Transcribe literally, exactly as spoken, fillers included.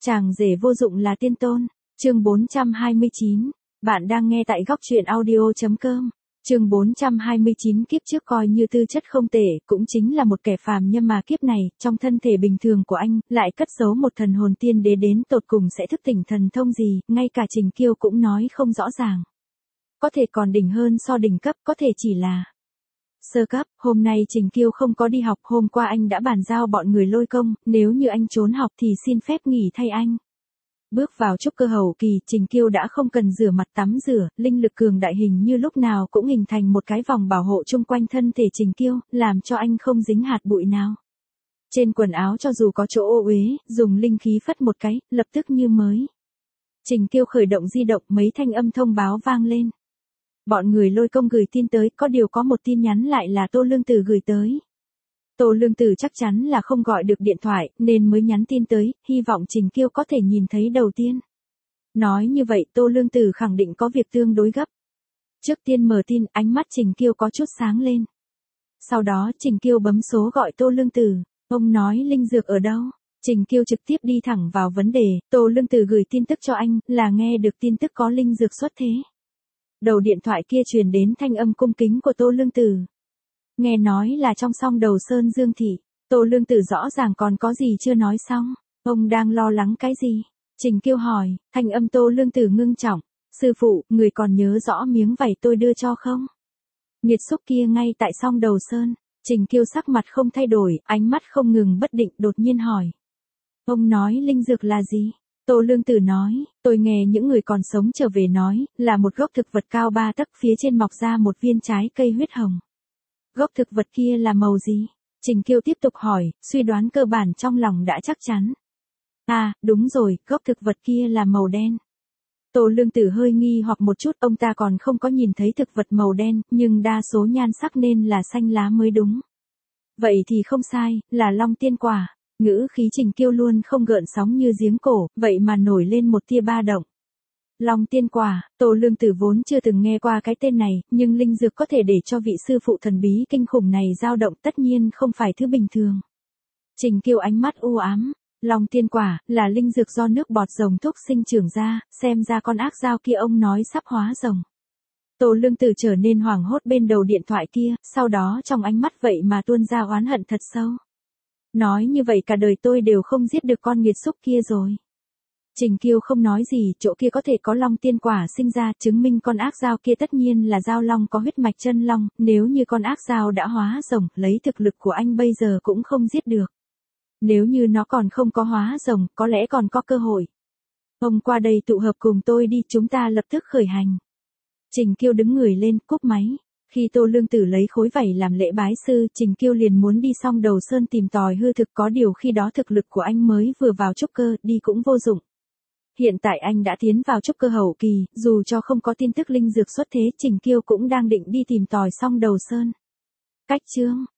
Chàng rể vô dụng là tiên tôn. Chương bốn trăm hai mươi chín. Bạn đang nghe tại góc truyện audio chấm com. Chương bốn trăm hai mươi chín. Kiếp trước coi như tư chất không tệ, cũng chính là một kẻ phàm nhân mà kiếp này, trong thân thể bình thường của anh, lại cất giấu một thần hồn tiên đế đến tột cùng sẽ thức tỉnh thần thông gì, ngay cả Trình Kiêu cũng nói không rõ ràng. Có thể còn đỉnh hơn so đỉnh cấp, có thể chỉ là sơ cấp. Hôm nay Trình Kiêu không có đi học, hôm qua anh đã bàn giao bọn người Lôi Công, nếu như anh trốn học thì xin phép nghỉ thay anh. Bước vào trúc cơ hậu kỳ, Trình Kiêu đã không cần rửa mặt tắm rửa, linh lực cường đại hình như lúc nào cũng hình thành một cái vòng bảo hộ chung quanh thân thể Trình Kiêu, làm cho anh không dính hạt bụi nào. Trên quần áo cho dù có chỗ ô uế, dùng linh khí phất một cái, lập tức như mới. Trình Kiêu khởi động di động, mấy thanh âm thông báo vang lên. Bọn người Lôi Công gửi tin tới, có điều có một tin nhắn lại là Tô Lương Tử gửi tới. Tô Lương Tử chắc chắn là không gọi được điện thoại, nên mới nhắn tin tới, hy vọng Trình Kiêu có thể nhìn thấy đầu tiên. Nói như vậy Tô Lương Tử khẳng định có việc tương đối gấp. Trước tiên mở tin, ánh mắt Trình Kiêu có chút sáng lên. Sau đó Trình Kiêu bấm số gọi Tô Lương Tử. Ông nói linh dược ở đâu? Trình Kiêu trực tiếp đi thẳng vào vấn đề, Tô Lương Tử gửi tin tức cho anh, là nghe được tin tức có linh dược xuất thế. Đầu điện thoại kia truyền đến thanh âm cung kính của Tô Lương Tử. Nghe nói là trong Song Đầu Sơn Dương Thị. Tô Lương Tử rõ ràng còn có gì chưa nói xong. Ông đang lo lắng cái gì? Trình Kiêu hỏi, thanh âm Tô Lương Tử ngưng trọng. Sư phụ, người còn nhớ rõ miếng vảy tôi đưa cho không? Nghiệt xúc kia ngay tại Song Đầu Sơn. Trình Kiêu sắc mặt không thay đổi, ánh mắt không ngừng bất định, đột nhiên hỏi. Ông nói linh dược là gì? Tô Lương Tử nói, tôi nghe những người còn sống trở về nói, là một gốc thực vật cao ba tấc, phía trên mọc ra một viên trái cây huyết hồng. Gốc thực vật kia là màu gì? Trình Kiêu tiếp tục hỏi, suy đoán cơ bản trong lòng đã chắc chắn. À, đúng rồi, gốc thực vật kia là màu đen. Tô Lương Tử hơi nghi hoặc một chút, ông ta còn không có nhìn thấy thực vật màu đen, nhưng đa số nhan sắc nên là xanh lá mới đúng. Vậy thì không sai, là Long Tiên Quả. Ngữ khí Trình Kiêu luôn không gợn sóng như giếng cổ, vậy mà nổi lên một tia ba động. Long Tiên Quả, Tô Lương Tử vốn chưa từng nghe qua cái tên này, nhưng linh dược có thể để cho vị sư phụ thần bí kinh khủng này dao động tất nhiên không phải thứ bình thường. Trình Kiêu ánh mắt u ám, Long Tiên Quả là linh dược do nước bọt rồng thúc sinh trưởng ra, xem ra con ác dao kia ông nói sắp hóa rồng. Tô Lương Tử trở nên hoảng hốt bên đầu điện thoại kia, sau đó trong ánh mắt vậy mà tuôn ra oán hận thật sâu. Nói như vậy cả đời tôi đều không giết được con nghiệt xúc kia rồi. Trình Kiêu không nói gì, chỗ kia có thể có Long Tiên Quả sinh ra, chứng minh con ác dao kia tất nhiên là dao long có huyết mạch chân long, nếu như con ác dao đã hóa rồng, lấy thực lực của anh bây giờ cũng không giết được. Nếu như nó còn không có hóa rồng, có lẽ còn có cơ hội. Ông qua đây tụ hợp cùng tôi đi, chúng ta lập tức khởi hành. Trình Kiêu đứng người lên, cúp máy. Khi Tô Lương Tử lấy khối vảy làm lễ bái sư, Trình Kiêu liền muốn đi Song Đầu Sơn tìm tòi hư thực, có điều khi đó thực lực của anh mới vừa vào trúc cơ, đi cũng vô dụng. Hiện tại anh đã tiến vào trúc cơ hậu kỳ, dù cho không có tin tức linh dược xuất thế, Trình Kiêu cũng đang định đi tìm tòi Song Đầu Sơn. Cách chương,